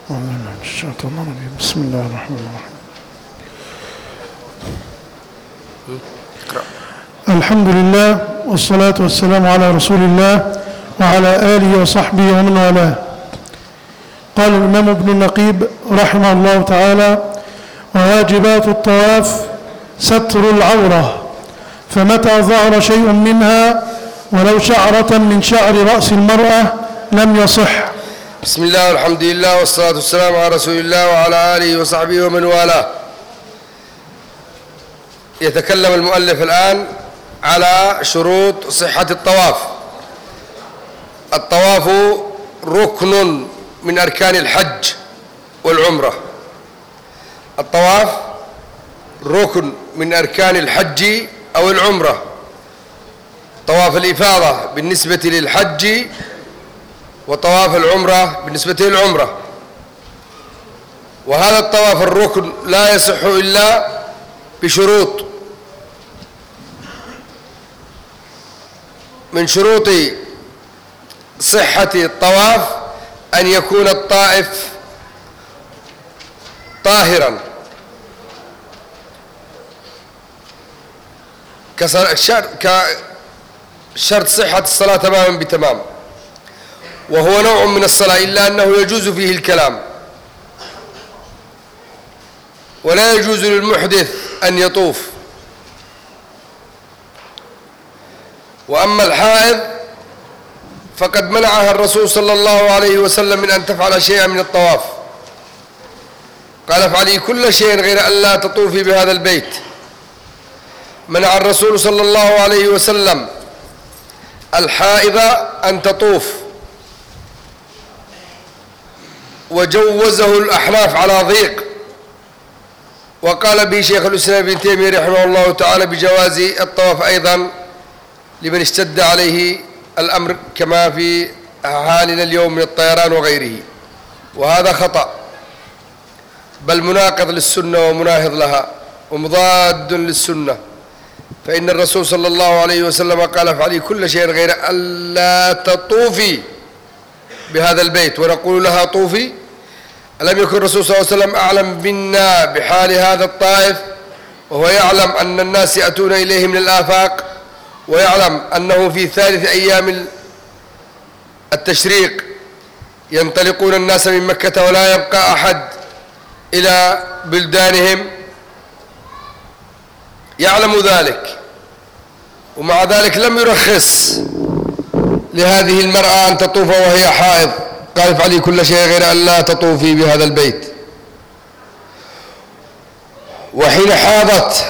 بسم الله الرحمن الرحيم. الحمد لله والصلاة والسلام على رسول الله وعلى آله وصحبه ومن والاه. قال الإمام ابن النقيب رحمه الله تعالى: وواجبات الطواف ستر العورة، فمتى ظهر شيء منها ولو شعرة من شعر رأس المرأة لم يصح. بسم الله والحمد لله والصلاة والسلام على رسول الله وعلى آله وصحبه ومن والاه. يتكلم المؤلف الآن على شروط صحة الطواف. الطواف ركن من أركان الحج والعمرة. الطواف ركن من أركان الحج أو العمرة. طواف الإفاضة بالنسبة للحج، وطواف العمرة بالنسبة للعمرة. وهذا الطواف الركن لا يصح إلا بشروط. من شروط صحة الطواف أن يكون الطائف طاهرا، كشرط صحة الصلاة تماما بتمام، وهو نوع من الصلاة إلا أنه يجوز فيه الكلام، ولا يجوز للمحدث أن يطوف. وأما الحائض فقد منعها الرسول صلى الله عليه وسلم من أن تفعل شيئا من الطواف، قال: افعلي كل شيء غير أن لا تطوفي بهذا البيت. منع الرسول صلى الله عليه وسلم الحائض أن تطوف، وجوزه الأحناف على ضيق، وقال به شيخ الإسلام ابن تيمية رحمه الله تعالى بجواز الطواف أيضا لمن اشتد عليه الأمر، كما في حالنا اليوم من الطيران وغيره. وهذا خطأ، بل مناقض للسنة ومناهض لها ومضاد للسنة، فإن الرسول صلى الله عليه وسلم قال: افعلي كل شيء غير ألا تطوفي بهذا البيت، ونقول لها طوفي. ألم يكن الرسول صلى الله عليه وسلم أعلم منا بحال هذا الطائف، وهو يعلم أن الناس يأتون إليه من الآفاق، ويعلم أنه في ثالث أيام التشريق ينطلقون الناس من مكة ولا يبقى أحد إلى بلدانهم، يعلم ذلك، ومع ذلك لم يرخص لهذه المرأة أن تطوف وهي حائض، قال: افعلي كل شيء غير أن لا تطوفي بهذا البيت. وحين حاضت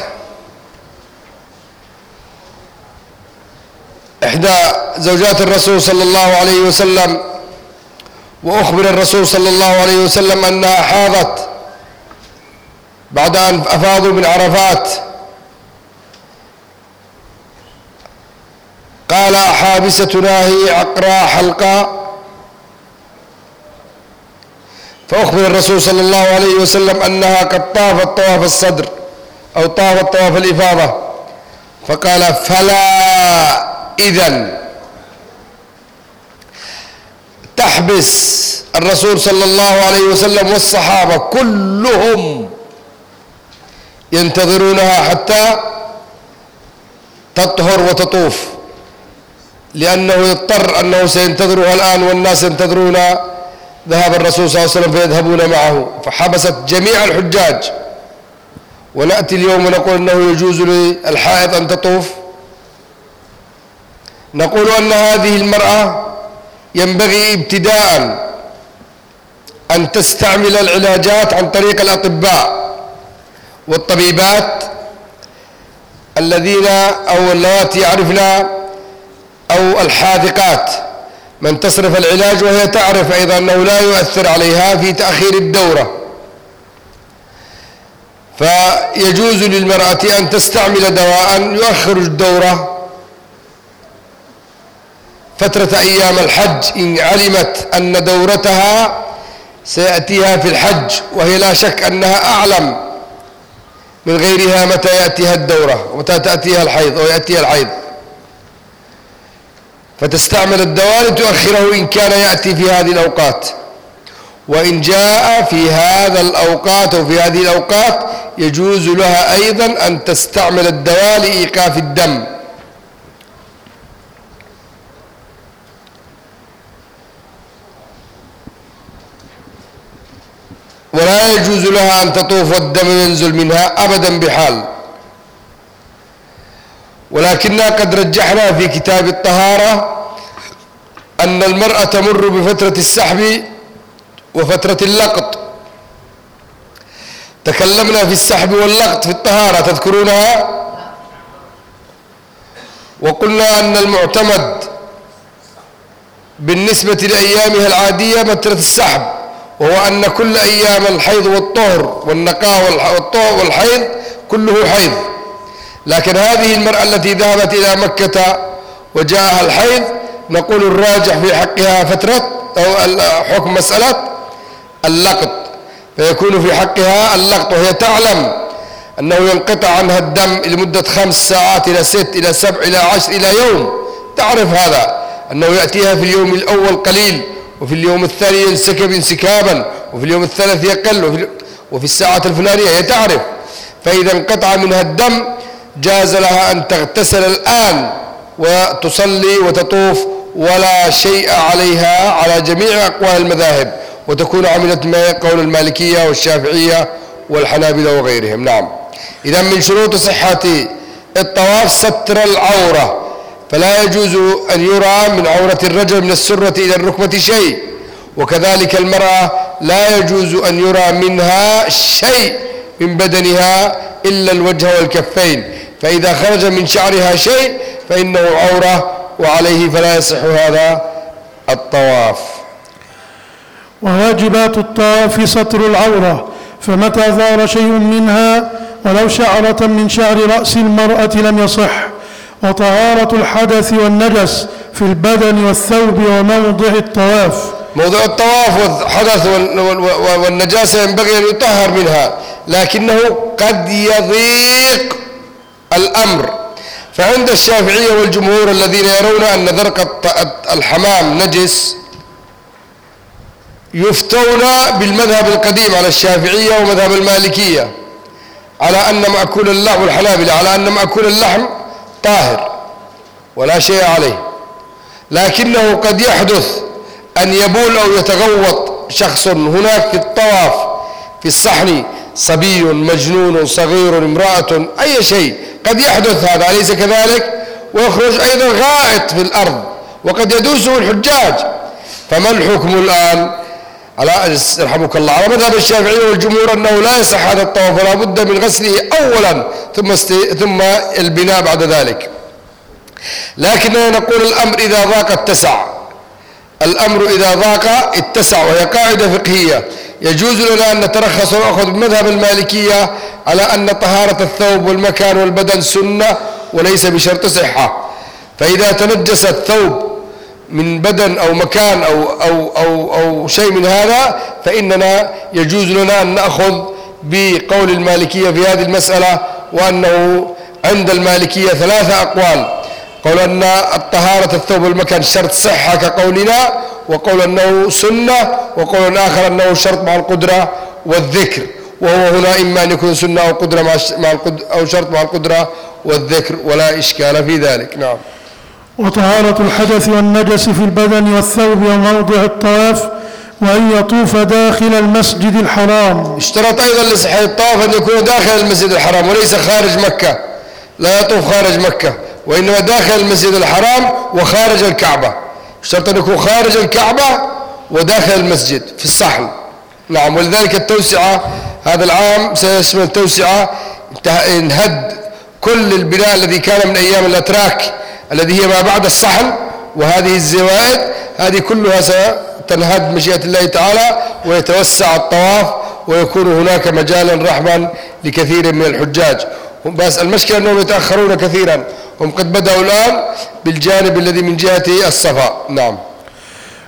إحدى زوجات الرسول صلى الله عليه وسلم، وأخبر الرسول صلى الله عليه وسلم أنها حاضت بعد أن أفاضوا من عرفات، قال: حابستنا هي عقراء حلقاء. فأخبر الرسول صلى الله عليه وسلم أنها قد طافت طواف الصدر أو طافت طواف الإفاضة، فقال: فلا إذن تحبس الرسول صلى الله عليه وسلم والصحابة كلهم ينتظرونها حتى تطهر وتطوف، لأنه يضطر أنه سينتظرها الآن والناس ينتظرون ذهاب الرسول صلى الله عليه وسلم فيذهبون معه، فحبست جميع الحجاج. ونأتي اليوم ونقول أنه يجوز للحائض أن تطوف. نقول أن هذه المرأة ينبغي ابتداء أن تستعمل العلاجات عن طريق الأطباء والطبيبات الذين أو اللواتي يعرفنا، أو الحاذقات، من تصرف العلاج وهي تعرف أيضا أنه لا يؤثر عليها في تأخير الدورة. فيجوز للمرأة أن تستعمل دواء يؤخر الدورة فترة أيام الحج إن علمت أن دورتها سيأتيها في الحج، وهي لا شك أنها أعلم من غيرها متى يأتيها الدورة ومتى تأتيها الحيض أو يأتيها الحيض، فتستعمل الدواء لتؤخره إن كان يأتي في هذه الأوقات. وإن جاء في هذا الأوقات أو في هذه الأوقات يجوز لها أيضا أن تستعمل الدواء لإيقاف الدم. ولا يجوز لها أن تطوف والدم ينزل منها أبدا بحال. ولكننا قد رجحنا في كتاب الطهارة أن المرأة تمر بفترة السحب وفترة اللقط. تكلمنا في السحب واللقط في الطهارة تذكرونها، وقلنا أن المعتمد بالنسبة لأيامها العادية فترة السحب، وهو أن كل أيام الحيض والطهر والنقاء والحيض كله حيض. لكن هذه المرأة التي ذهبت إلى مكة وجاءها الحيض نقول الراجح في حقها فترة أو حكم مسألة اللقط، فيكون في حقها اللقط، وهي تعلم أنه ينقطع عنها الدم لمدة 5 ساعات إلى 6 إلى 7 إلى 10 إلى يوم. تعرف هذا أنه يأتيها في اليوم الأول قليل، وفي اليوم الثاني ينسكب انسكابا، وفي اليوم الثالث يقل، وفي الساعة الفلانية هي تعرف. فإذا انقطع منها الدم جاز لها أن تغتسل الآن وتصلي وتطوف ولا شيء عليها على جميع أقوال المذاهب، وتكون عملت ما قول المالكية والشافعية والحنابلة وغيرهم. نعم. إذا من شروط صحة الطواف ستر العورة، فلا يجوز أن يرى من عورة الرجل من السرة إلى الركبة شيء، وكذلك المرأة لا يجوز أن يرى منها شيء من بدنها إلا الوجه والكفين، فإذا خرج من شعرها شيء فإنه عورة وعليه فلا يصح هذا الطواف. وواجبات الطواف ستر العورة، فمتى ظهر شيء منها ولو شعرة من شعر رأس المرأة لم يصح. وطهارة الحدث والنجس في البدن والثوب وموضع الطواف. موضع الطواف والحدث والنجاسة ينبغي أن يطهر منها، لكنه قد يضيق الأمر. فعند الشافعية والجمهور الذين يرون أن ذرق الحمام نجس يفتون بالمذهب القديم على الشافعية ومذهب المالكية على أن مأكول اللحم، والحنابلة على أن مأكول اللحم طاهر ولا شيء عليه، لكنه قد يحدث أن يبول أو يتغوط شخص هناك في الطواف في الصحن، صبي مجنون صغير امرأة أي شيء قد يحدث هذا، أليس كذلك؟ ويخرج أيضا غائط في الأرض وقد يدوسه الحجاج. فما الحكم الآن؟ على رحمك الله على مذهب الشافعية والجمهور أنه لا يصح هذا الطواف ولا بد من غسله أولا ثم البناء بعد ذلك. لكننا نقول الأمر إذا ضاق اتسع، الأمر إذا ضاق اتسع، وهي قاعدة فقهية يجوز لنا أن نترخص ونأخذ بمذهب المالكية على أن طهارة الثوب والمكان والبدن سنة وليس بشرط صحة. فإذا تنجس الثوب من بدن أو مكان أو شيء من هذا فإننا يجوز لنا أن نأخذ بقول المالكية في هذه المسألة، وأنه عند المالكية 3 أقوال: قول أن الطهارة الثوب والمكان شرط صحة كقولنا، وقول أنه سنة، وقول آخر أنه شرط مع القدرة والذكر، وهو هنا إما أن يكون سنة أو قدرة أو شرط مع القدرة والذكر، ولا إشكال في ذلك. نعم. وطهارة الحدث والنجس في البدن والثوب وموضع الطواف، وأن يطوف داخل المسجد الحرام. اشترط أيضا لصحة الطواف أن يكون داخل المسجد الحرام وليس خارج مكة، لا يطوف خارج مكة، وإنما داخل المسجد الحرام وخارج الكعبة. اشترط أن يكون خارج الكعبة وداخل المسجد في الصحن. نعم. ولذلك التوسعة هذا العام سيشمل توسعة انهد كل البناء الذي كان من أيام الأتراك الذي هي ما بعد الصحن، وهذه الزوائد هذه كلها ستنهد مشيئة الله تعالى، ويتوسع الطواف ويكون هناك مجالا رحما لكثير من الحجاج. بس المشكلة أنهم يتأخرون كثيرا، هم قد بدأوا الآن بالجانب الذي من جهة الصفا. نعم.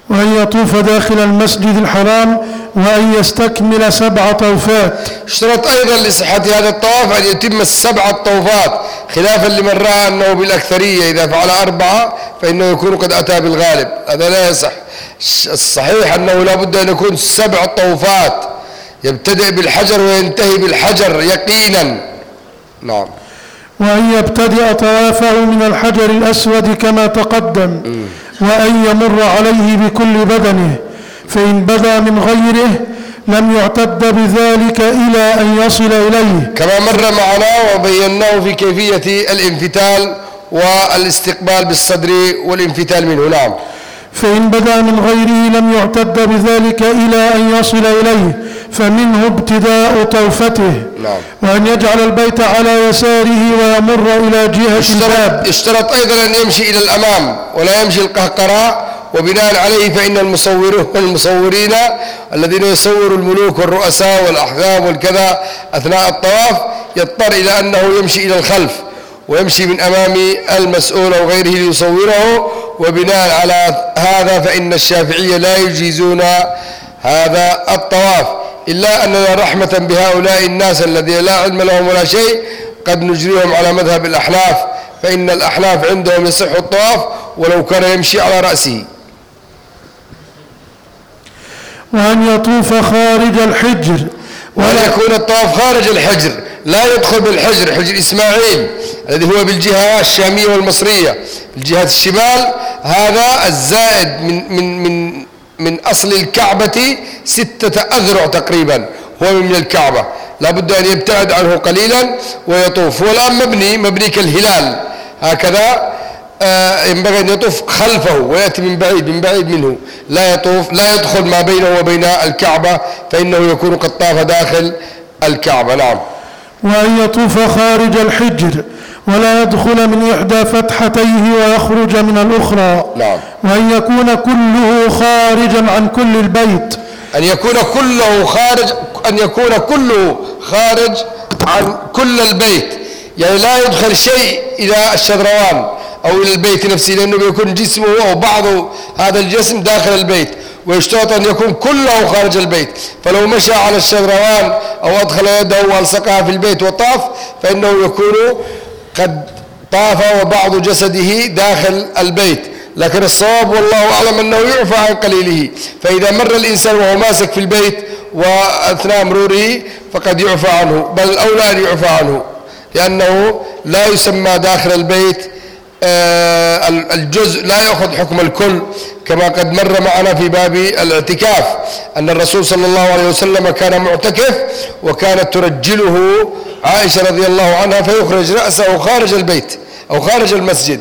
وأن يطوف داخل المسجد الحرام وأن يستكمل 7 طوفات. اشترط أيضا لصحة هذا الطواف أن يتم 7 طوفات، خلافا لمن رأى أنه بالأكثرية إذا فعل 4 فإنه يكون قد أتى بالغالب. هذا لا يصح. الصحيح أنه لا بد أن يكون 7 طوفات، يبتدئ بالحجر وينتهي بالحجر يقينا. نعم. وأن يبتدئ طوافه من الحجر الأسود كما تقدم، وأن يمر عليه بكل بدنه، فإن بدا من غيره لم يعتد بذلك إلى أن يصل إليه، كما مر معنا وبيناه في كيفية الانفتال والاستقبال بالصدر والانفتال منه. نعم. فإن بدا من غيره لم يعتد بذلك إلى أن يصل إليه، فمنه ابتداء طوفته. نعم. وأن يجعل البيت على يساره ويمر إلى جهة الباب. اشترط أيضا أن يمشي إلى الأمام ولا يمشي القهقراء، وبناء عليه فإن المصورين الذين يصوروا الملوك والرؤساء والأحزاب والكذا أثناء الطواف يضطر إلى أنه يمشي إلى الخلف ويمشي من أمام المسؤول أو غيره ليصوره، وبناء على هذا فإن الشافعية لا يجيزون هذا الطواف، إلا أننا رحمة بهؤلاء الناس الذين لا علم لهم ولا شيء قد نجريهم على مذهب الأحناف، فإن الأحناف عندهم يصح الطواف ولو كان يمشي على رأسه. وأن يطوف خارج الحجر، وأن يكون الطواف خارج الحجر، لا يدخل بالحجر، حجر إسماعيل الذي هو بالجهة الشامية والمصرية، الجهة الشمال، هذا الزائد من أصل الكعبة 6 أذرع تقريبا، هو من الكعبة، لا بد أن يبتعد عنه قليلا ويطوف. هو الآن مبني كالهلال هكذا، ينبغي أن يطوف خلفه ويأتي من بعيد منه، لا يدخل ما بينه وبين الكعبة، فإنه يكون قد طاف داخل الكعبة. نعم. وأن يطوف خارج الحجر ولا يدخل من إحدى فتحتيه ويخرج من الأخرى. نعم. وأن يكون كله خارجا عن كل البيت، أن يكون كله خارج عن كل البيت، يعني لا يدخل شيء إلى الشذروان أو إلى البيت نفسه، لأنه بيكون جسمه أو بعض هذا الجسم داخل البيت، ويشترط أن يكون كله خارج البيت، فلو مشى على الشذروان أو أدخل يده وألصقها في البيت وطاف فإنه يكون قد طاف وبعض جسده داخل البيت. لكن الصواب والله أعلم أنه يعفى عن قليله، فإذا مر الإنسان وهو ماسك في البيت وأثناء مروره فقد يعفى عنه، بل الأولى أن يعفى عنه، لأنه لا يسمى داخل البيت الجزء لا يأخذ حكم الكل، كما قد مر معنا في باب الاعتكاف أن الرسول صلى الله عليه وسلم كان معتكف وكانت ترجله عائشة رضي الله عنها فيخرج رأسه خارج البيت أو خارج المسجد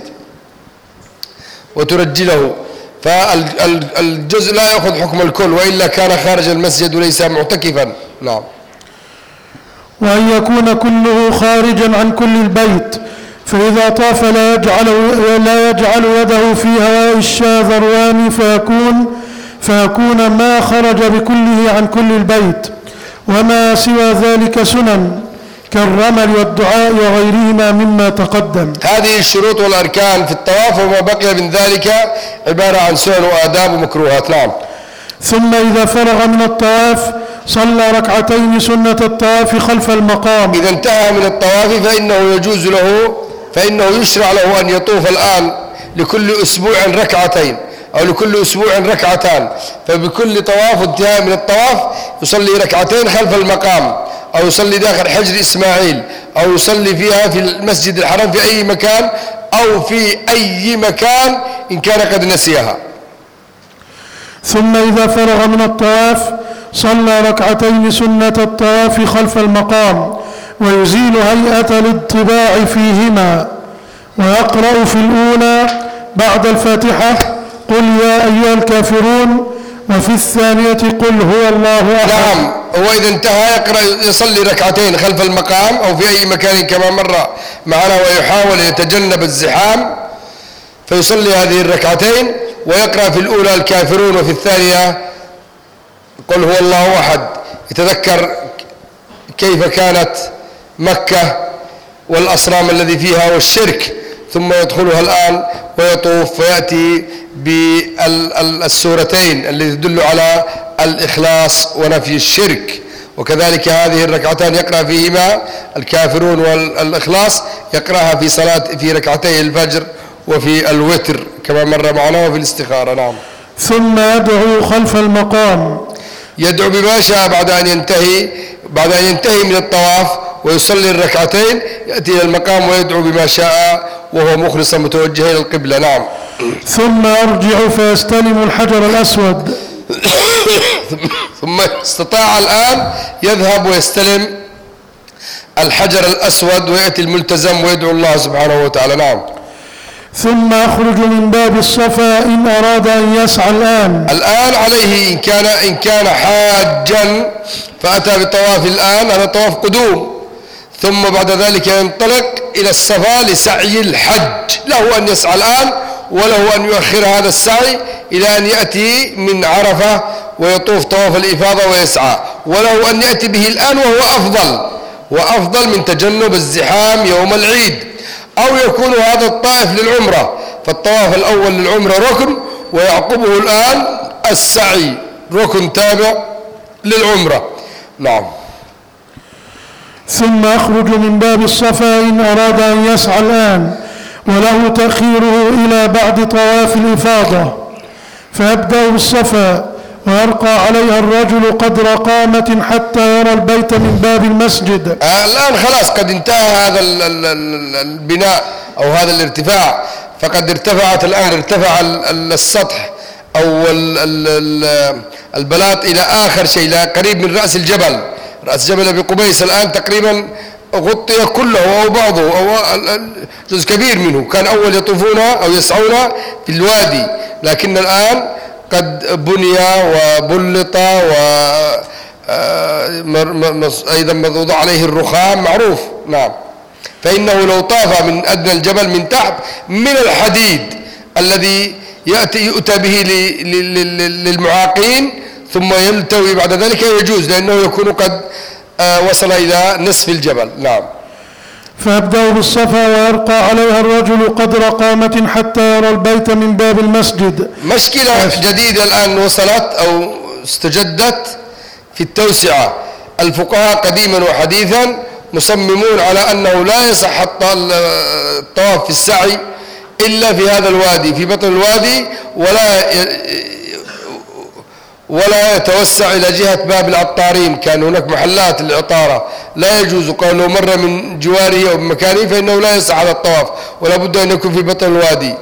وترجله، فالجزء لا يأخذ حكم الكل، وإلا كان خارج المسجد وليس معتكفا. نعم. وأن يكون كله خارجا عن كل البيت، فإذا طاف لا يجعل يده في هواء الشاذروان فيكون ما خرج بكله عن كل البيت، وما سوى ذلك سنن كالرمل والدعاء وغيرهما مما تقدم. هذه الشروط والأركان في الطواف، وما بقي من ذلك عبارة عن سنن وآداب ومكروهات. نعم. ثم إذا فرغ من الطواف صلى 2 ركعتين سنة الطواف خلف المقام. إذا انتهى من الطواف فإنه يشرع له أن يطوف الآن لكل أسبوع 2 ركعتين أو لكل أسبوع 2 ركعتان، فبكل طواف انتهاء من الطواف يصلي 2 ركعتين خلف المقام، أو يصلي داخل حجر إسماعيل، أو يصلي فيها في المسجد الحرام في أي مكان، أو في أي مكان إن كان قد نسيها. ثم إذا فرغ من الطواف صلى 2 ركعتين سنة الطواف خلف المقام، ويزيل هيئة الاطباع فيهما، ويقرأ في الأولى بعد الفاتحة قل يا أيها الكافرون، وفي الثانية قل هو الله أحد. نعم. هو إذا انتهى يصلي 2 ركعتين خلف المقام أو في أي مكان كما مر معنا، ويحاول يتجنب الزحام، فيصلي هذه 2 ركعتين ويقرأ في الأولى الكافرون وفي الثانية قل هو الله أحد، يتذكر كيف كانت مكة والأصنام الذي فيها والشرك، ثم يدخلها الآن ويطوف فيأتي بالسورتين التي تدل على الإخلاص ونفي الشرك. وكذلك هذه الركعتان يقرأ فيهما الكافرون والإخلاص، يقرأها في صلاة في ركعتي الفجر وفي الوتر كما مر معنا وفي الاستخارة. نعم. ثم يدعو خلف المقام، يدعو بما شاء بعد أن ينتهي من الطواف ويصلي الركعتين، يأتي إلى المقام ويدعو بما شاء وهو مخلصا متوجها إلى القبلة. نعم. ثم يرجع فيستلم الحجر الأسود. ثم استطاع الآن يذهب ويستلم الحجر الأسود ويأتي الملتزم ويدعو الله سبحانه وتعالى. نعم. ثم يخرج من باب الصفا إن أراد أن يسعى الآن عليه إن كان حاجا فأتى بطواف الآن، هذا طواف قدوم، ثم بعد ذلك ينطلق إلى الصفا لسعي الحج، له أن يسعى الآن وله أن يؤخر هذا السعي إلى أن يأتي من عرفة ويطوف طواف الإفاضة ويسعى، وله أن يأتي به الآن وهو أفضل من تجنب الزحام يوم العيد. أو يكون هذا الطائف للعمرة، فالطواف الأول للعمرة ركن ويعقبه الآن السعي ركن تابع للعمرة. نعم. ثم يخرج من باب الصفا إن أراد أن يسعى الآن، وله تأخيره إلى بعد طواف الإفاضة، فيبدأ بالصفا ويرقى عليها الرجل قدر قامة حتى يرى البيت من باب المسجد. الآن خلاص قد انتهى هذا البناء أو هذا الارتفاع، فقد ارتفع السطح أو البلاط إلى آخر شيء، إلى قريب من رأس الجبل. رأس جبل أبي قبيس الآن تقريبا غطي كله أو بعضه أو جزء كبير منه. كان أول يطوفون أو يسعون في الوادي، لكن الآن قد بني وبلط أيضا موضوع عليه الرخام معروف. نعم. فإنه لو طاف من أدنى الجبل من تحت من الحديد الذي يؤتى به للمعاقين ثم يلتوي بعد ذلك يجوز، لأنه يكون قد وصل إلى نصف الجبل. نعم. فيبدأ بالصفا ويرقى عليها الرجل قدر قامة حتى يرى البيت من باب المسجد. مشكلة جديدة الآن وصلت أو استجدت في التوسعة. الفقهاء قديما وحديثا مصممون على أنه لا يصح الطواف في السعي إلا في هذا الوادي، في بطن الوادي، ولا يتوسع إلى جهة باب العطارين. كان هناك محلات العطارة لا يجوز، قال لو مر من جواره أو بمكانه فإنه لا يصح هذا الطواف، ولا بد أن يكون في بطن الوادي.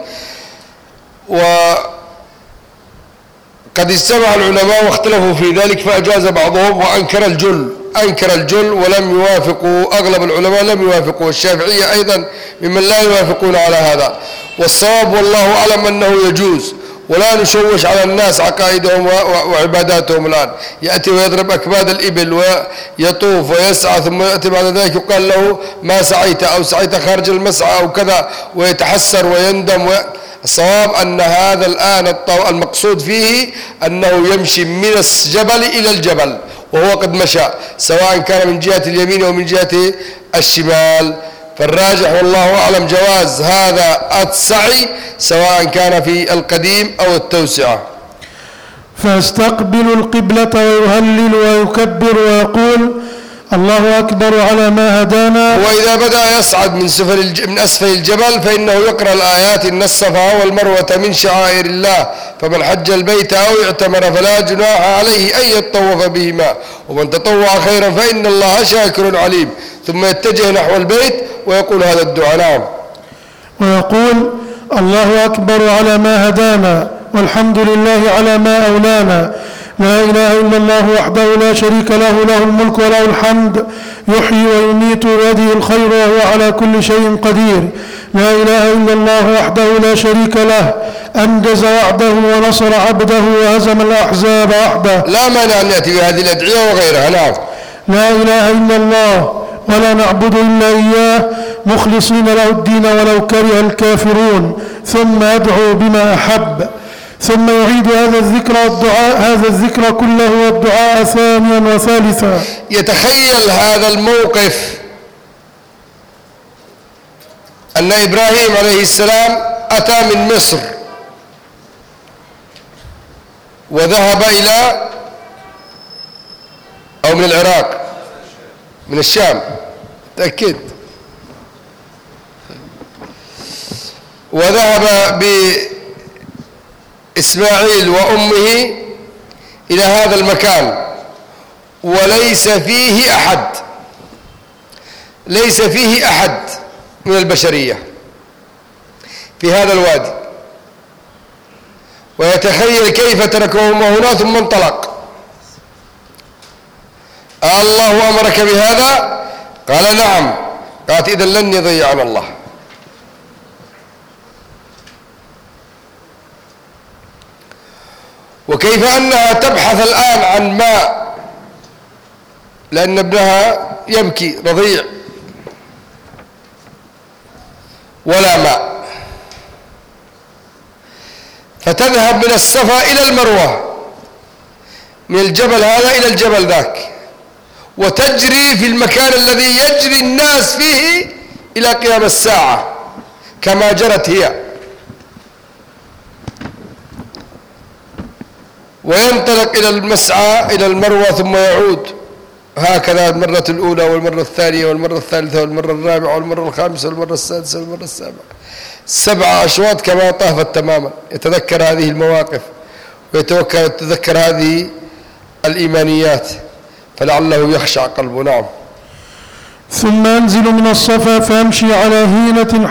وقد اجتمع العلماء واختلفوا في ذلك، فأجاز بعضهم وأنكر الجل ولم يوافقوا، أغلب العلماء لم يوافقوا، والشافعية أيضا ممن لا يوافقون على هذا. والصواب والله أعلم أنه يجوز، ولا نشوش على الناس عقائدهم وعباداتهم. الآن يأتي ويضرب أكباد الإبل ويطوف ويسعى، ثم يأتي بعد ذلك يقال له ما سعيت أو سعيت خارج المسعى أو كذا، ويتحسر ويندم. الصواب أن هذا الآن المقصود فيه أنه يمشي من الجبل إلى الجبل، وهو قد مشى سواء كان من جهة اليمين أو من جهة الشمال. فالراجح والله أعلم جواز هذا السعي سواء كان في القديم أو التوسعة. فيستقبل القبلة ويهلل ويكبر ويقول الله أكبر على ما هدانا. وإذا بدأ يصعد من أسفل الجبل فإنه يقرأ الآيات إن الصفا والمروة من شعائر الله فمن حج البيت أو اعتمر فلا جناح عليه أن يطوف بهما ومن تطوع خيرا فإن الله شاكر عليم. ثم يتجه نحو البيت ويقول هذا الدعاء. نعم. ويقول الله أكبر على ما هدانا والحمد لله على ما أولانا، لا إله إلا الله وحده لا شريك له، له الملك وله الحمد، يحيي ويميت بيده الخير وهو على كل شيء قدير، لا إله إلا الله وحده لا شريك له، أنجز وعده ونصر عبده وهزم الأحزاب وحده. لا مانع أن يأتي بهذه الأدعية وغيرها. نعم. لا إله إلا الله ولا نعبد إلا إياه مخلصين له الدين ولو كره الكافرون، ثم يدعو بما أحب، ثم يعيد هذا الذكر كله والدعاء ثانيا وثالثا. يتخيل هذا الموقف أن إبراهيم عليه السلام أتى من مصر وذهب إلى أو من العراق من الشام تأكد، وذهب بإسماعيل وأمه إلى هذا المكان وليس فيه أحد، ليس فيه أحد من البشرية في هذا الوادي، ويتخيل كيف تركهم هنا ثم انطلق. الله أمرك بهذا؟ قال نعم. قالت إذن لن يضيعنا الله. وكيف أنها تبحث الآن عن ماء لأن ابنها يبكي رضيع ولا ماء، فتذهب من الصفا إلى المروة، من الجبل هذا إلى الجبل ذاك، وتجري في المكان الذي يجري الناس فيه إلى قيام الساعة كما جرت هي، وينطلق إلى المسعى إلى المروة ثم يعود هكذا المرة الأولى والمرة الثانية والمرة الثالثة والمرة الرابعة والمرة الخامسة والمرة السادسة والمرة السابعة، 7 أشواط كما طافت تماما. يتذكر هذه المواقف ويتذكر هذه الإيمانيات فلعله يخشع قلبه. نعم. ثم ينزل من الصفا فيمشي على هينة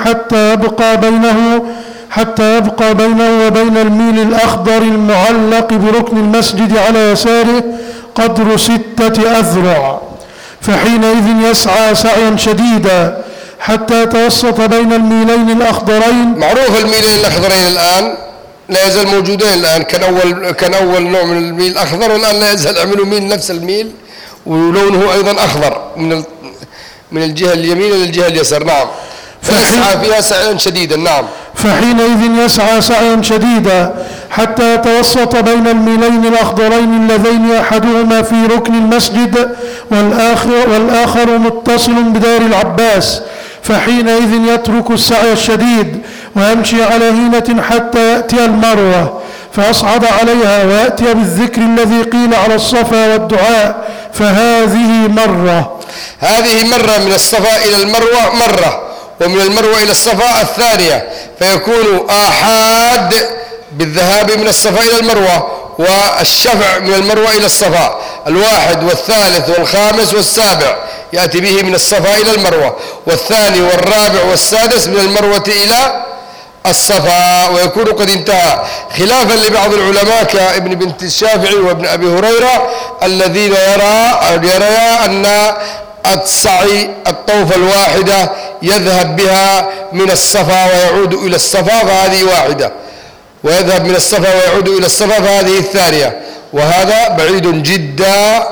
حتى يبقى بينه وبين الميل الأخضر المعلق بركن المسجد على يساره قدر 6 أذرع، فحينئذ يسعى سعيا شديدا حتى يتوسط بين الميلين الأخضرين. معروف الميلين الأخضرين الآن لا يزال موجودين الآن، كان أول نوع من الميل الأخضر، والآن لا يزال يعملوا ميل نفس الميل ولونه أيضا أخضر من الجهة اليمين للجهة اليسار. نعم. فيسعى فيها سعيا شديدا. نعم. فحينئذ يسعى سعيا شديدا حتى يتوسط بين الميلين الأخضرين اللذين أحدهما في ركن المسجد والآخر متصل بدار العباس، فحينئذ يترك السعي الشديد ويمشي على هينة حتى يأتي المروة فيصعد عليها ويأتي بالذكر الذي قيل على الصفا والدعاء، فهذه مرة. هذه مرة من الصفا إلى المروة مرة، ومن المروة إلى الصفا الثانية، فيكون آحاد بالذهاب من الصفا إلى المروة، والشفع من المروة إلى الصفا، 1 والثالث والخامس والسابع يأتي به من الصفا إلى المروة، والثاني والرابع والسادس من المروة إلى الصفا، ويكون قد انتهى، خلافا لبعض العلماء كابن بنت الشافعي وابن أبي هريرة الذين يرى أن السعي الطوفة الواحدة يذهب بها من الصفا ويعود إلى الصفا فهذه واحدة، ويذهب من الصفا ويعود إلى الصفا فهذه الثانية، وهذا بعيد جدا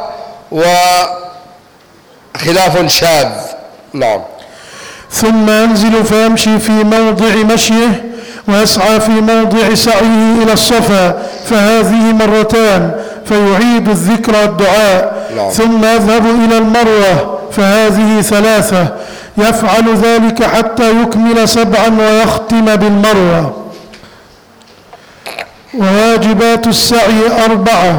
وخلاف شاذ. نعم. ثم ينزل فيمشي في موضع مشيه ويسعى في موضع سعيه إلى الصفا، فهذه 2 مرات، فيعيد الذكر والدعاء. نعم. ثم يذهب إلى المروة فهذه 3، يفعل ذلك حتى يكمل 7 ويختم بالمروة. وواجبات السعي 4،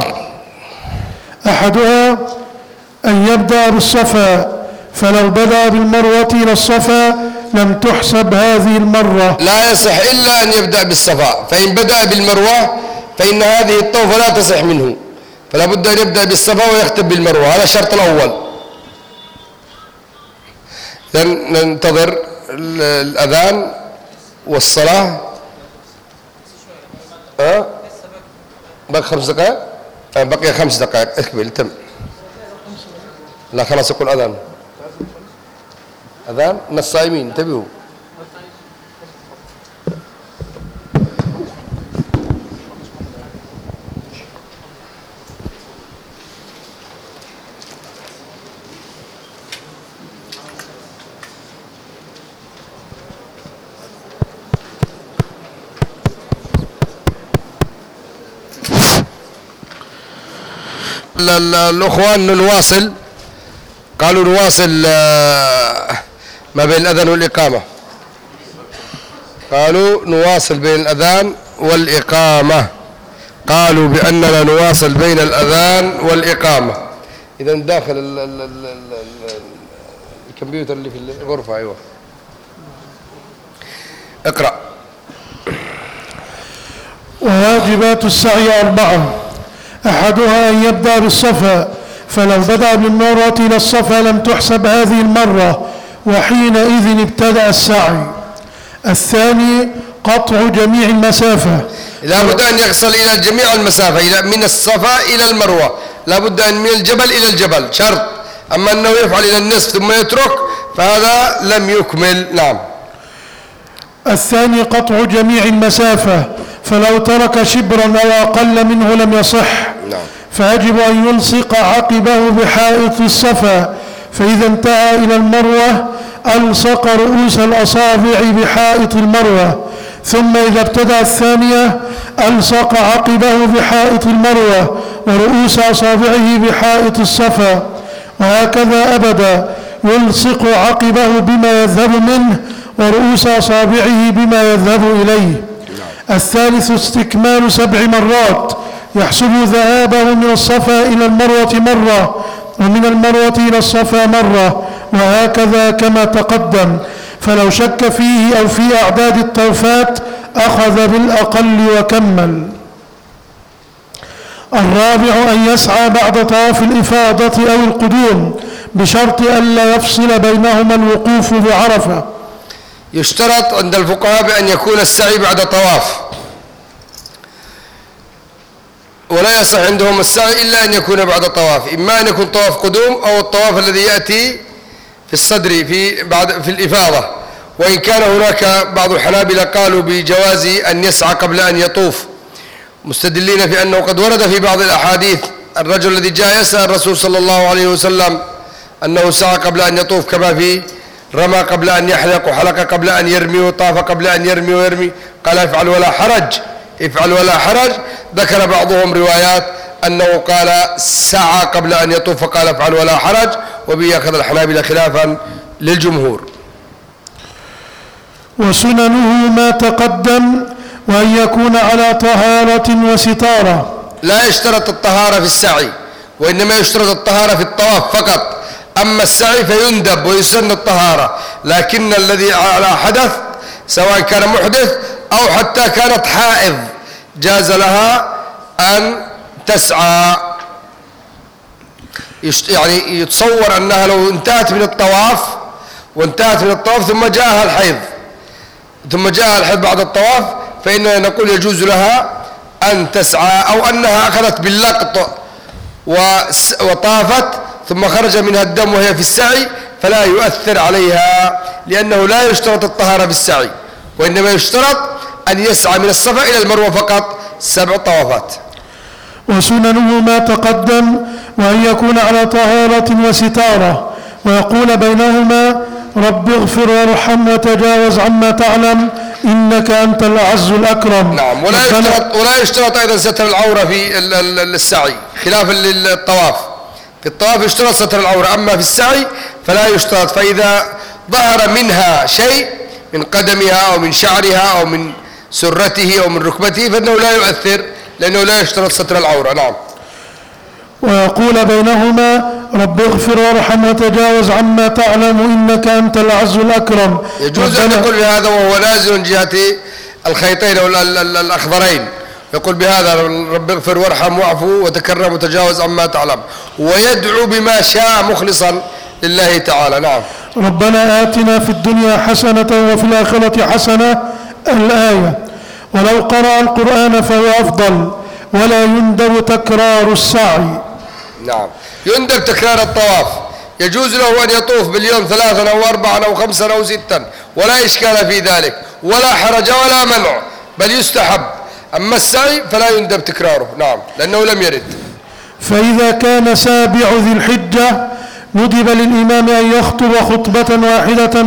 أحدها أن يبدأ بالصفا، فلو بدأ بالمروة إلى الصفا لم تحسب هذه المرة. لا يصح إلا أن يبدأ بالصفا، فإن بدأ بالمروة فإن هذه الطوفة لا تصح منه، فلا بد أن يبدأ بالصفا ويختم بالمروة، هذا الشرط الأول. ننتظر الأذان والصلاة. بقي 5 دقائق، بقي 5 دقائق اكمل تم. لا خلاص يقول أذان من الصائمين انتبهوا. الأخوان نواصل، قالوا نواصل ما بين الأذان والإقامة. قالوا نواصل بين الأذان والإقامة. قالوا بأننا نواصل بين الأذان والإقامة. إذا داخل الكمبيوتر اللي في الغرفة. أيوة اقرأ. وواجبات السعي 4. أحدها أن يبدأ بالصفا، فلو بدأ بالمرة إلى الصفا لم تحسب هذه المرة، وحينئذ ابتدأ السعي. الثاني قطع جميع المسافة، لا بد أن يصل إلى جميع المسافة، من الصفا إلى المروة، لا بد أن من الجبل إلى الجبل شرط. أما أنه يفعل إلى النصف ثم يترك فهذا لم يكمل. نعم. الثاني قطع جميع المسافة، فلو ترك شبرا أو أقل منه لم يصح. نعم. فيجب أن يلصق عقبه بحائط الصفا، فإذا انتهى إلى المروة ألصق رؤوس الأصابع بحائط المروة، ثم إذا ابتدأ الثانية ألصق عقبه بحائط المروة ورؤوس أصابعه بحائط الصفا، وهكذا أبدا يلصق عقبه بما يذهب منه ورؤوس أصابعه بما يذهب إليه. الثالث استكمال 7 مرات، يحسب ذهابه من الصفا إلى المروة مرة، ومن المروة إلى الصفا مرة، وهكذا كما تقدم. فلو شك فيه أو في أعداد الطوفات أخذ بالأقل وكمل. الرابع أن يسعى بعد طواف الإفاضة أو القدوم، بشرط ألا يفصل بينهما الوقوف بعرفة. يشترط عند الفقهاء بأن يكون السعي بعد طواف، ولا يصح عندهم السعي إلا أن يكون بعد طواف، إما أن يكون طواف قدوم أو الطواف الذي يأتي في الصدر في الإفاضة. وإن كان هناك بعض الحنابلة قالوا بجواز أن يسعى قبل أن يطوف، مستدلين في أنه قد ورد في بعض الأحاديث الرجل الذي جاء يسأل الرسول صلى الله عليه وسلم أنه سعى قبل أن يطوف، كما في رمى قبل أن يحلق وحلق قبل أن يرمي وطاف قبل أن يرمي ويرمي، قال افعل ولا حرج، افعل ولا حرج. ذكر بعضهم روايات أنه قال سعى قبل أن يطوف فقال افعل ولا حرج، وبه أخذ الحنابلة خلافا للجمهور. وسننه ما تقدم، وأن يكون على طهارة وستارة. لا يشترط الطهارة في السعي، وإنما يشترط الطهارة في الطواف فقط. أما السعي فيندب ويسن الطهارة، لكن الذي على حدث سواء كان محدث أو حتى كانت حائض جاز لها أن تسعى. يعني يتصور أنها لو انتهت من الطواف ثم جاءها الحيض بعد الطواف، فإننا نقول يجوز لها أن تسعى، أو أنها أخذت باللقط وطافت ثم خرج منها الدم وهي في السعي فلا يؤثر عليها، لأنه لا يشترط الطهارة في السعي، وإنما يشترط أن يسعى من الصفا إلى المروة فقط 7 طوافات. وسننه ما تقدم، وأن يكون على طهارة وستارة، ويقول بينهما رب اغفر وارحم وتجاوز عما تعلم إنك أنت الأعز الأكرم. نعم. ولا يشترط أيضا ستر العورة في السعي خلافا للطواف. في الطواف يشترط ستر العورة، أما في السعي فلا يشترط. فإذا ظهر منها شيء من قدمها أو من شعرها أو من سرته أو من ركبته فإنه لا يؤثر، لأنه لا يشترط ستر العورة. نعم. ويقول بينهما رب اغفر وارحم وتجاوز عما تعلم إنك أنت الأعز الأكرم. يجوز أن يقول بهذا وهو نازل من جهة الخيطين أو الأخضرين، يقول بهذا رب اغفر وارحم واعفو وتكرم وتجاوز عما تعلم، ويدعو بما شاء مخلصا لله تعالى. نعم. ربنا آتنا في الدنيا حسنة وفي الآخرة حسنة، الآية. ولو قرأ القرآن فهو أفضل، ولا يندب تكرار السعي. نعم. يندب تكرار الطواف، يجوز له أن يطوف باليوم 3 أو 4 أو 5 أو 6 ولا إشكال في ذلك، ولا حرج ولا منع، بل يستحب. أما السعي فلا يندب تكراره. نعم، لأنه لم يرد. فإذا كان سابع ذي الحجة ندب للإمام أن يخطب خطبة واحدة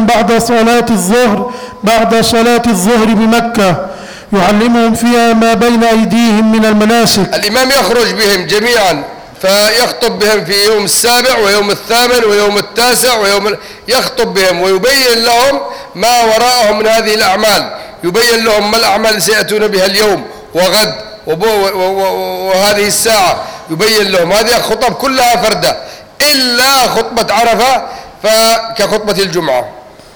بعد صلاة الظهر بمكة، يعلمهم فيها ما بين أيديهم من المناسك. الإمام يخرج بهم جميعا فيخطب بهم في يوم 7 ويوم 8 ويوم 9 يخطب بهم ويبين لهم ما وراءهم من هذه الأعمال، يبين لهم ما الأعمال سيأتون بها اليوم وغد وهذه الساعة، يبين لهم هذه خطب كلها فردة إلا خطبة عرفة فكخطبة الجمعة.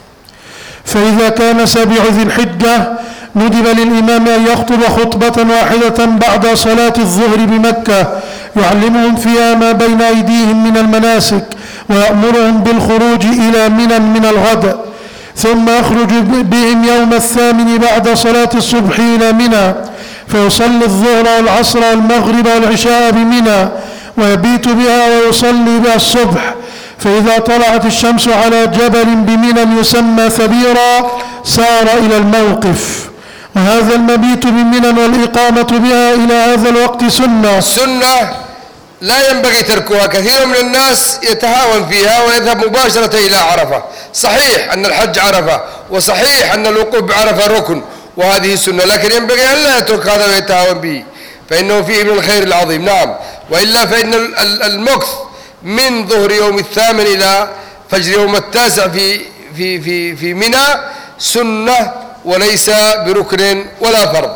فإذا كان 7 ذي الحجة ندب للإمام أن يخطب خطبة واحدة بعد صلاة الظهر بمكة يعلمهم فيها ما بين أيديهم من المناسك ويأمرهم بالخروج إلى منى من الغد، ثم يخرج بهم يوم 8 بعد صلاة الصبح إلى منى فيصلي الظهر والعصر والمغرب والعشاء بمنى ويبيت بها ويصلي بها الصبح، فإذا طلعت الشمس على جبل بمنى يسمى ثبيرا سار إلى الموقف. وهذا المبيت بمنى والإقامة بها إلى هذا الوقت سنة لا ينبغي تركها. كثير من الناس يتهاون فيها ويذهب مباشرة إلى عرفة. صحيح أن الحج عرفة، وصحيح أن الوقوف بعرفة ركن، وهذه سنة، لكن ينبغي أن لا يترك هذا ويتهاون به، فإنه فيه من الخير العظيم. نعم، وإلا فإن المكث من ظهر يوم 8 إلى فجر يوم 9 في منى سنة وليس بركن ولا فرض.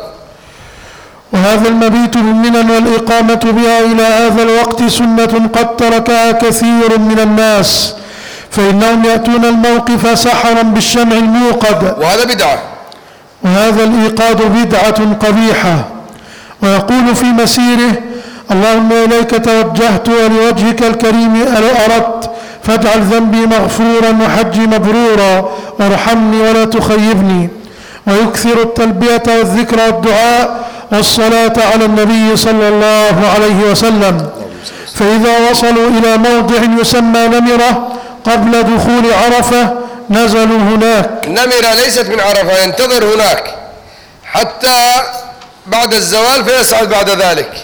وهذا المبيت بمنى والإقامة بها إلى هذا الوقت سنة قد تركها كثير من الناس، فإنهم يأتون الموقف سحرا بالشمع الموقد، وهذا بدعة، وهذا الإيقاد بدعة قبيحة. ويقول في مسيره: اللهم إليك توجهت ولوجهك الكريم أردت، فاجعل ذنبي مغفورا وحجي مبرورا وارحمني ولا تخيبني. ويكثر التلبية والذكر والدعاء والصلاة على النبي صلى الله عليه وسلم. فإذا وصلوا إلى موضع يسمى نمرة قبل دخول عرفة نزلوا هناك. نمرة ليست من عرفة، ينتظر هناك حتى بعد الزوال فيصعد بعد ذلك.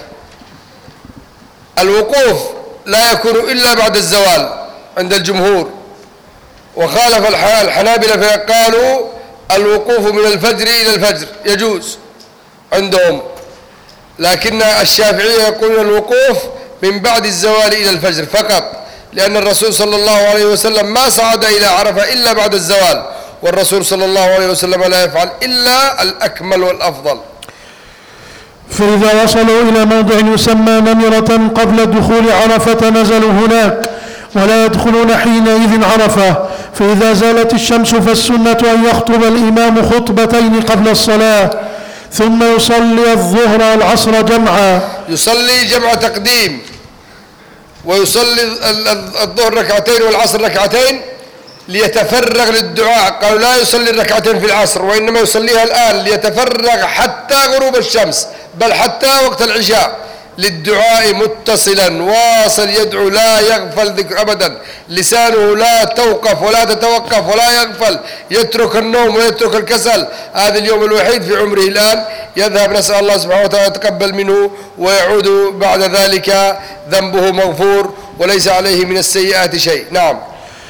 الوقوف لا يكون إلا بعد الزوال عند الجمهور، وخالف الحنابلة فقالوا الوقوف من الفجر إلى الفجر يجوز عندهم، لكن الشافعية يقولون الوقوف من بعد الزوال إلى الفجر فقط، لأن الرسول صلى الله عليه وسلم ما صعد إلى عرفة إلا بعد الزوال، والرسول صلى الله عليه وسلم لا يفعل إلا الأكمل والأفضل. فإذا وصلوا إلى موضع يسمى نمرة قبل دخول عرفة نزلوا هناك ولا يدخلون حينئذ عرفة. فإذا زالت الشمس فالسنة أن يخطب الإمام خطبتين قبل الصلاة، ثم يصلي الظهر والعصر جمعا. يصلي جمع تقديم، ويصلي الظهر ركعتين والعصر ركعتين ليتفرغ للدعاء. قالوا لا يصلي الركعتين في العصر، وإنما يصليها الآن ليتفرغ حتى غروب الشمس، بل حتى وقت العشاء للدعاء متصلا واصل يدعو لا يغفل ذكر أبدا، لسانه لا توقف ولا تتوقف ولا يغفل، يترك النوم ويترك الكسل. هذا اليوم الوحيد في عمره الآن يذهب، نسأل الله سبحانه وتعالى يتقبل منه، ويعود بعد ذلك ذنبه مغفور وليس عليه من السيئات شيء. نعم.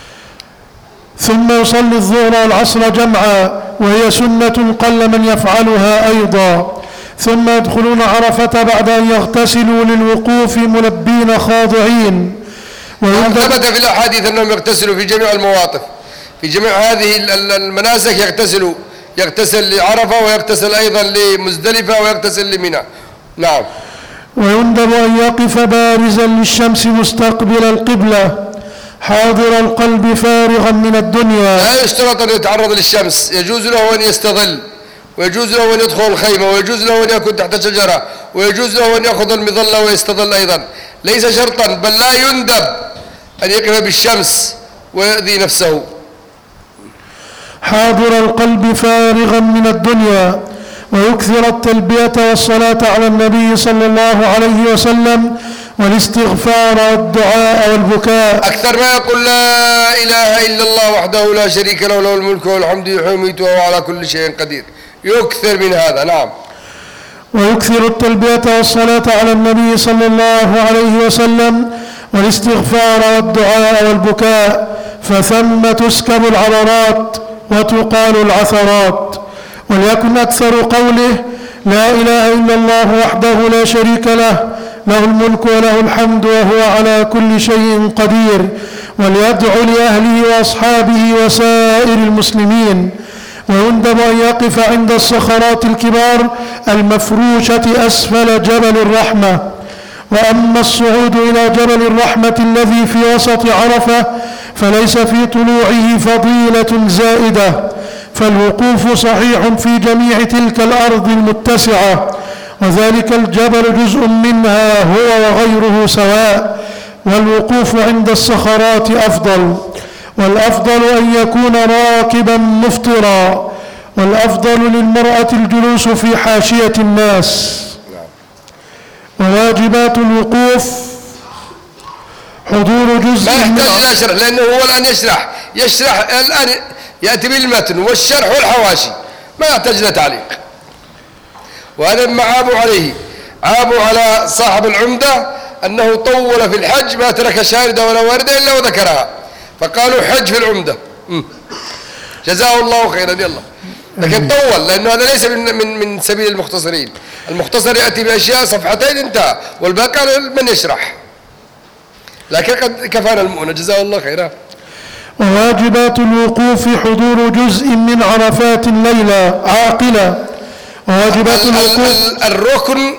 ثم يصلي الظهر والعصر جمعا، وهي سنة قل من يفعلها أيضا. ثم يدخلون عرفة بعد أن يغتسلوا للوقوف ملبين خاضعين. ثبت في الأحاديث أنهم يغتسلوا في جميع المواقف، في جميع هذه المناسك يغتسل لعرفة، ويغتسل أيضا لمزدلفة، ويغتسل لمنى. نعم. ويندب أن يقف بارزا للشمس مستقبل القبلة حاضر القلب فارغا من الدنيا. لا يشترط أن يتعرض للشمس، يجوز له أن يستظل، ويجوز له أن يدخل الخيمة، ويجوز له أن يكون تحت شجرة، ويجوز له أن يأخذ المظلة ويستظل أيضا، ليس شرطا، بل لا يندب أن يقف بالشمس ويؤذي نفسه. حاضر القلب فارغا من الدنيا. ويكثر التلبية والصلاة على النبي صلى الله عليه وسلم والاستغفار والدعاء والبكاء. أكثر ما يقول لا إله إلا الله وحده لا شريك له له الملك والحمد يحيي ويميت وهو على كل شيء قدير. يكثر من هذا. نعم. ويكثر التلبية والصلاة على النبي صلى الله عليه وسلم والاستغفار والدعاء والبكاء، فثم تسكب العررات وتقال العثرات. وليكن أكثر قوله لا إله إلا الله وحده لا شريك له له الملك وله الحمد وهو على كل شيء قدير. وليدعو لأهله وأصحابه وسائر المسلمين. ويندب أن يقف عند الصخرات الكبار المفروشة أسفل جبل الرحمة. وأما الصعود إلى جبل الرحمة الذي في وسط عرفة فليس في طلوعه فضيلة زائدة، فالوقوف صحيح في جميع تلك الأرض المتسعة، وذلك الجبل جزء منها هو وغيره سواء، والوقوف عند الصخرات أفضل، والأفضل أن يكون راكبا مفطرا، والأفضل للمرأة الجلوس في حاشية الناس. وواجبات الوقوف حضور جزء ما يحتاج نشرح، لأنه هو الآن يشرح الآن يأتي بالمتن والشرح والحواشي، ما يحتاج له تعليق. وهذا ما عابوا على صاحب العمدة أنه طول في الحج، ما ترك شاردة ولا واردة إلا وذكرها، فقالوا حج في العمدة. جزاه الله خيرا. يلا، لكن طول، لأنه هذا ليس من سبيل المختصرين. المختصر يأتي بأشياء صفحتين انتهى، والباقي من يشرح، لكن قد كفانا المؤنة. جزاه الله خيرا. وواجبات الوقوف حضور جزء من عرفات الليلة عاقلة. وواجبات الوقوف الركن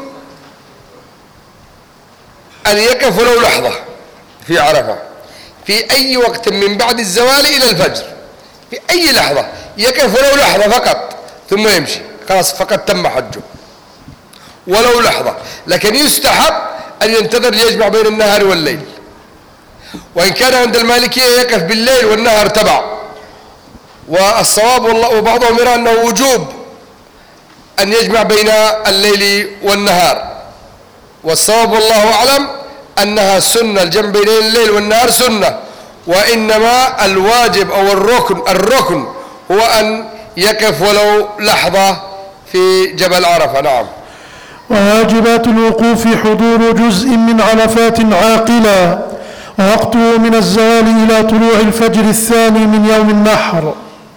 أن يقف ولو لحظة في عرفة في أي وقت من بعد الزوال إلى الفجر، في أي لحظة يقف ولو لحظة فقط ثم يمشي، خلاص فقد تم حجه ولو لحظة. لكن يستحب أن ينتظر ليجمع بين النهار والليل، وإن كان عند المالكية يقف بالليل والنهار تبع، والصواب وبعضهم يرى أنه وجوب أن يجمع بين الليل والنهار، والصواب والله أعلم أنها سنة، الجمع بين الليل والنهار سنة، وإنما الواجب أو الركن هو أن يقف ولو لحظة في جبل عرفة. نعم. وواجبات الوقوف حضور جزء من عرفات عاقلة، ووقته من الزوال إلى طلوع الفجر الثاني من يوم النحر.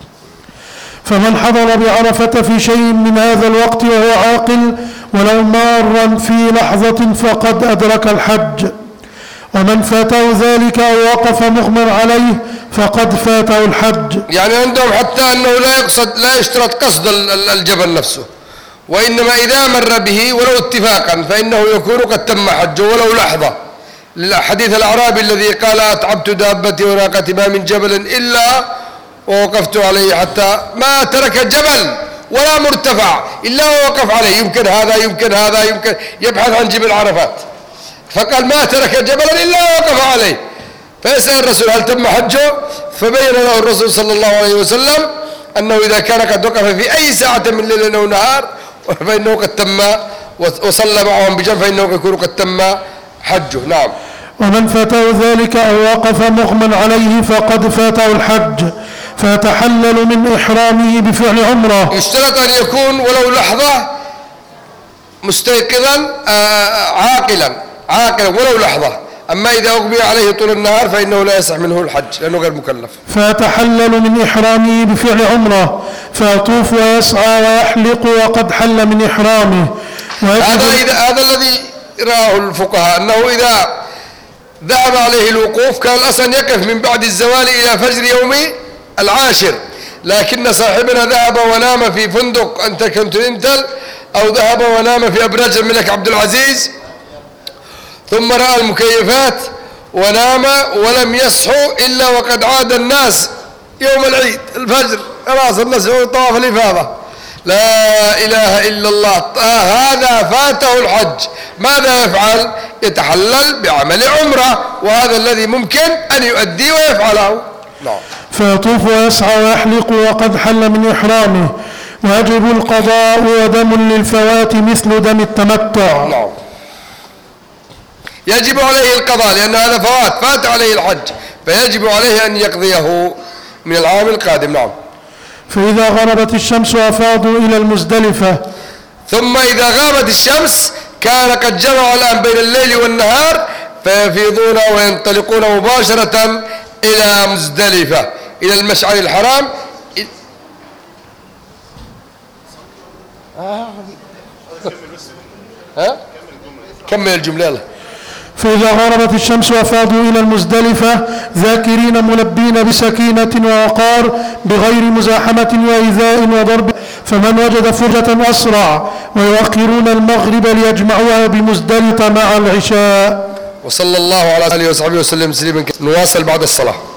فمن حضر بعرفة في شيء من هذا الوقت وهو عاقل ولو مارا في لحظة فقد أدرك الحج، ومن فاته ذلك أو وقف مغمى عليه فقد فاته الحج. يعني عندهم حتى أنه لا يشترط قصد الجبل نفسه، وإنما إذا مر به ولو اتفاقا فإنه يكون قد تم حجه ولو لحظة. حديث الأعرابي الذي قال أتعبت دابتي وناقتي ما من جبل إلا ووقفت عليه، حتى ما ترك جبل ولا مرتفع إلا ووقف عليه، يمكن هذا يمكن هذا يمكن، يبحث عن جبل عرفات، فقال ما ترك جبلا إلا ووقف عليه، فيسأل الرسول هل تم حجه؟ فبين له الرسول صلى الله عليه وسلم أنه إذا كان قد وقف في أي ساعة من ليل أو نهار فإنه قد تم، وصلى معهم بجنب فإنه يكون قد تم حجه. نعم. ومن فاته ذلك أو وقف مغمى عليه فقد فاته الحج، فيتحلل من إحرامه بفعل عمرة. يشترط أن يكون ولو لحظة مستيقظا عاقلا ولو لحظة، أما إذا أغمي عليه طول النهار فإنه لا يصح منه الحج لأنه غير مكلف. فيتحلل من إحرامه بفعل عمرة، فيطوف ويسعى ويحلق وقد حل من إحرامه. هذا الذي راه الفقهاء أنه إذا ذهب عليه الوقوف كان الأصل يقف من بعد الزوال إلى فجر يوم العاشر، لكن صاحبنا ذهب ونام في فندق انتركونتيننتال أو ذهب ونام في أبراج الملك عبد العزيز، ثم رأى المكيفات ونام ولم يصحوا إلا وقد عاد الناس يوم العيد الفجر، خلاص الناس طواف الإفاضة، لا إله إلا الله، هذا فاته الحج. ماذا يفعل؟ يتحلل بعمل عمرة، وهذا الذي ممكن أن يؤدي ويفعله. نعم. فيطوف ويسعى ويحلق وقد حل من إحرامه، ويجب القضاء ودم للفوات مثل دم التمتع. نعم. يجب عليه القضاء لأن هذا فات عليه الحج، فيجب عليه أن يقضيه من العام القادم. نعم. فإذا غربت الشمس أفاضوا إلى المزدلفة، ثم إذا غابت الشمس كان قد جمعوا الآن بين الليل والنهار، فيفيضون وينطلقون مباشرة إلى مزدلفة إلى المشعر الحرام. كمل الجملة. فإذا غربت الشمس أفاضوا إلى المزدلفة ذاكرين ملبين بسكينة ووقار بغير مزاحمة وإيذاء وضرب، فمن وجد فرجة أسرع، ويؤخرون المغرب ليجمعوها بمزدلفة مع العشاء. وصلى الله على آله وصحبه وسلم تسليما كثيرا. نواصل بعد الصلاة.